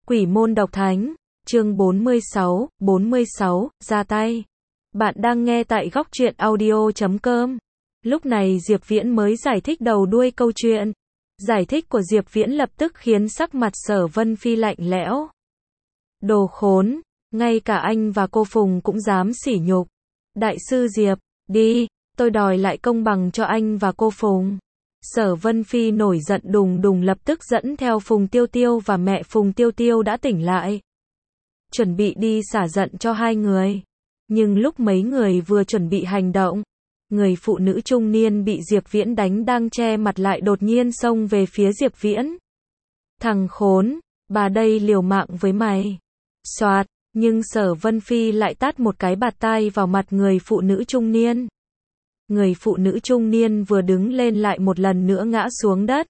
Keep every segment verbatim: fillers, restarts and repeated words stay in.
Quỷ môn độc thánh, chương bốn mươi sáu, bốn mươi sáu, ra tay. Bạn đang nghe tại góc truyện audio chấm com. Lúc này Diệp Viễn mới giải thích đầu đuôi câu chuyện. Giải thích của Diệp Viễn lập tức khiến sắc mặt Sở Vân Phi lạnh lẽo. Đồ khốn, ngay cả anh và cô Phùng cũng dám sỉ nhục. Đại sư Diệp, đi, tôi đòi lại công bằng cho anh và cô Phùng. Sở Vân Phi nổi giận đùng đùng lập tức dẫn theo Phùng Tiêu Tiêu và mẹ Phùng Tiêu Tiêu đã tỉnh lại. Chuẩn bị đi xả giận cho hai người. Nhưng lúc mấy người vừa chuẩn bị hành động, người phụ nữ trung niên bị Diệp Viễn đánh đang che mặt lại đột nhiên xông về phía Diệp Viễn. Thằng khốn, bà đây liều mạng với mày. Soạt, nhưng Sở Vân Phi lại tát một cái bạt tai vào mặt người phụ nữ trung niên. Người phụ nữ trung niên vừa đứng lên lại một lần nữa ngã xuống đất.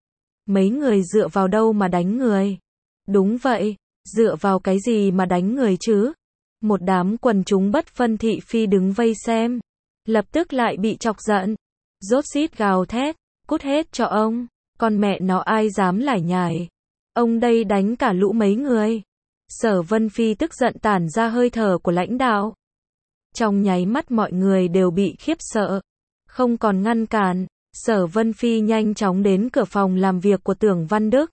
Mấy người dựa vào đâu mà đánh người? Đúng vậy, dựa vào cái gì mà đánh người chứ? Một đám quần chúng bất phân thị phi đứng vây xem. Lập tức lại bị chọc giận. Rốt rít gào thét, cút hết cho ông, con mẹ nó ai dám lải nhải. Ông đây đánh cả lũ mấy người. Sở Vân Phi tức giận tản ra hơi thở của lãnh đạo. Trong nháy mắt mọi người đều bị khiếp sợ. Không còn ngăn cản, Sở Vân Phi nhanh chóng đến cửa phòng làm việc của Tưởng Văn Đức.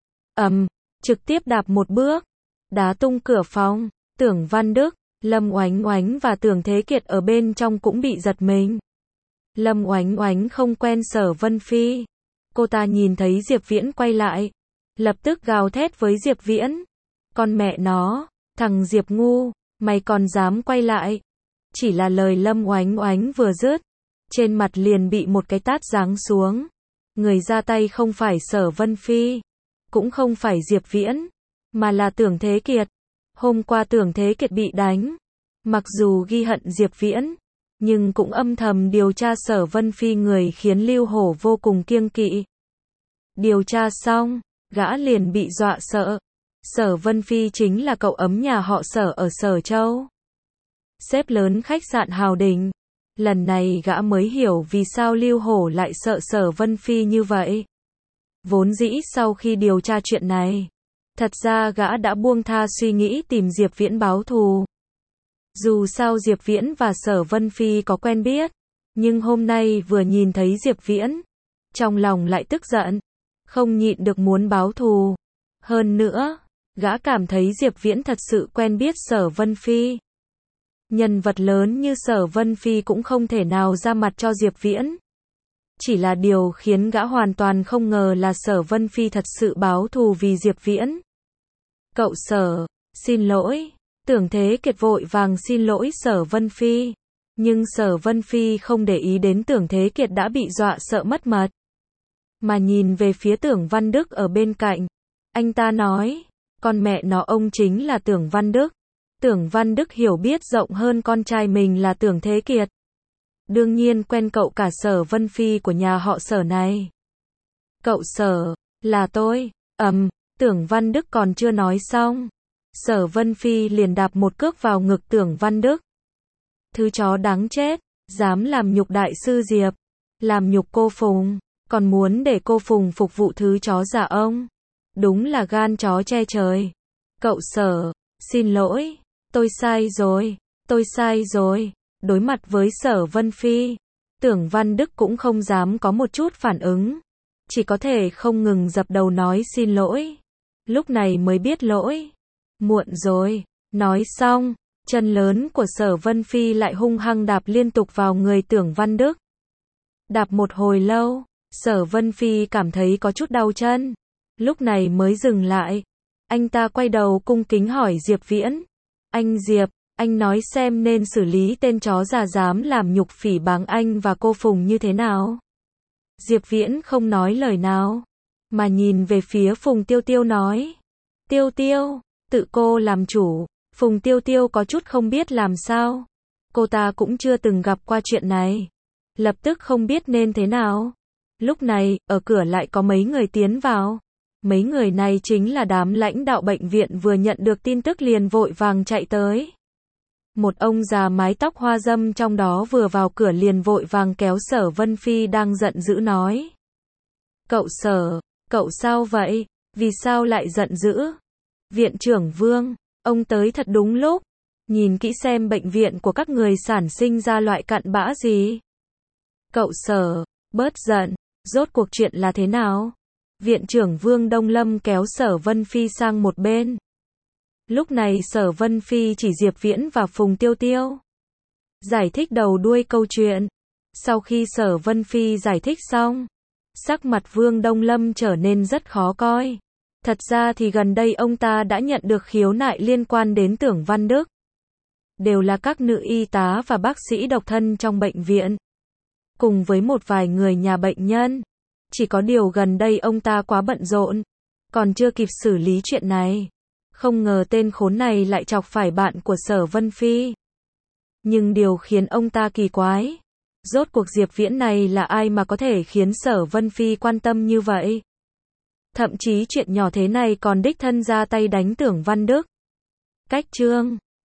ầm, um, trực tiếp đạp một bước, đá tung cửa phòng. Tưởng Văn Đức, Lâm Oánh Oánh và Tưởng Thế Kiệt ở bên trong cũng bị giật mình. Lâm Oánh Oánh không quen Sở Vân Phi. Cô ta nhìn thấy Diệp Viễn quay lại, lập tức gào thét với Diệp Viễn. Con mẹ nó, thằng Diệp ngu, mày còn dám quay lại. Chỉ là lời Lâm Oánh Oánh vừa dứt, trên mặt liền bị một cái tát giáng xuống. Người ra tay không phải Sở Vân Phi, cũng không phải Diệp Viễn, mà là Tưởng Thế Kiệt. Hôm qua Tưởng Thế Kiệt bị đánh, mặc dù ghi hận Diệp Viễn, nhưng cũng âm thầm điều tra Sở Vân Phi, người khiến Lưu Hổ vô cùng kiêng kỵ. Điều tra xong, gã liền bị dọa sợ. Sở Vân Phi chính là cậu ấm nhà họ Sở ở Sở Châu, sếp lớn khách sạn Hào Đình. Lần này gã mới hiểu vì sao Lưu Hổ lại sợ Sở Vân Phi như vậy. Vốn dĩ sau khi điều tra chuyện này, thật ra gã đã buông tha suy nghĩ tìm Diệp Viễn báo thù. Dù sao Diệp Viễn và Sở Vân Phi có quen biết, nhưng hôm nay vừa nhìn thấy Diệp Viễn, trong lòng lại tức giận, không nhịn được muốn báo thù. Hơn nữa, gã cảm thấy Diệp Viễn thật sự quen biết Sở Vân Phi. Nhân vật lớn như Sở Vân Phi cũng không thể nào ra mặt cho Diệp Viễn. Chỉ là điều khiến gã hoàn toàn không ngờ là Sở Vân Phi thật sự báo thù vì Diệp Viễn. Cậu Sở, xin lỗi. Tưởng Thế Kiệt vội vàng xin lỗi Sở Vân Phi. Nhưng Sở Vân Phi không để ý đến Tưởng Thế Kiệt đã bị dọa sợ mất mật, mà nhìn về phía Tưởng Văn Đức ở bên cạnh. Anh ta nói, con mẹ nó ông chính là Tưởng Văn Đức. Tưởng Văn Đức hiểu biết rộng hơn con trai mình là Tưởng Thế Kiệt. Đương nhiên quen cậu cả Sở Vân Phi của nhà họ Sở này. Cậu Sở, là tôi. ầm, um, Tưởng Văn Đức còn chưa nói xong, Sở Vân Phi liền đạp một cước vào ngực Tưởng Văn Đức. Thứ chó đáng chết, dám làm nhục đại sư Diệp, làm nhục cô Phùng, còn muốn để cô Phùng phục vụ thứ chó giả ông. Đúng là gan chó che trời. Cậu Sở, xin lỗi, tôi sai rồi, tôi sai rồi. Đối mặt với Sở Vân Phi, Tưởng Văn Đức cũng không dám có một chút phản ứng, chỉ có thể không ngừng dập đầu nói xin lỗi. Lúc này mới biết lỗi, muộn rồi. Nói xong, chân lớn của Sở Vân Phi lại hung hăng đạp liên tục vào người Tưởng Văn Đức. Đạp một hồi lâu, Sở Vân Phi cảm thấy có chút đau chân, lúc này mới dừng lại. Anh ta quay đầu cung kính hỏi Diệp Viễn. Anh Diệp, anh nói xem nên xử lý tên chó già dám làm nhục phỉ báng anh và cô Phùng như thế nào? Diệp Viễn không nói lời nào, mà nhìn về phía Phùng Tiêu Tiêu nói. Tiêu Tiêu, tự cô làm chủ. Phùng Tiêu Tiêu có chút không biết làm sao. Cô ta cũng chưa từng gặp qua chuyện này, lập tức không biết nên thế nào. Lúc này, ở cửa lại có mấy người tiến vào. Mấy người này chính là đám lãnh đạo bệnh viện vừa nhận được tin tức liền vội vàng chạy tới. Một ông già mái tóc hoa râm trong đó vừa vào cửa liền vội vàng kéo Sở Vân Phi đang giận dữ nói. Cậu Sở, cậu sao vậy? Vì sao lại giận dữ? Viện trưởng Vương, ông tới thật đúng lúc. Nhìn kỹ xem bệnh viện của các người sản sinh ra loại cặn bã gì. Cậu Sở, bớt giận, rốt cuộc chuyện là thế nào? Viện trưởng Vương Đông Lâm kéo Sở Vân Phi sang một bên. Lúc này Sở Vân Phi chỉ Diệp Viễn và Phùng Tiêu Tiêu. Giải thích đầu đuôi câu chuyện. Sau khi Sở Vân Phi giải thích xong, sắc mặt Vương Đông Lâm trở nên rất khó coi. Thật ra thì gần đây ông ta đã nhận được khiếu nại liên quan đến Tưởng Văn Đức. Đều là các nữ y tá và bác sĩ độc thân trong bệnh viện. Cùng với một vài người nhà bệnh nhân. Chỉ có điều gần đây ông ta quá bận rộn. Còn chưa kịp xử lý chuyện này. Không ngờ tên khốn này lại chọc phải bạn của Sở Vân Phi. Nhưng điều khiến ông ta kỳ quái. Rốt cuộc Diệp Viễn này là ai mà có thể khiến Sở Vân Phi quan tâm như vậy? Thậm chí chuyện nhỏ thế này còn đích thân ra tay đánh Tưởng Văn Đức. Cách chương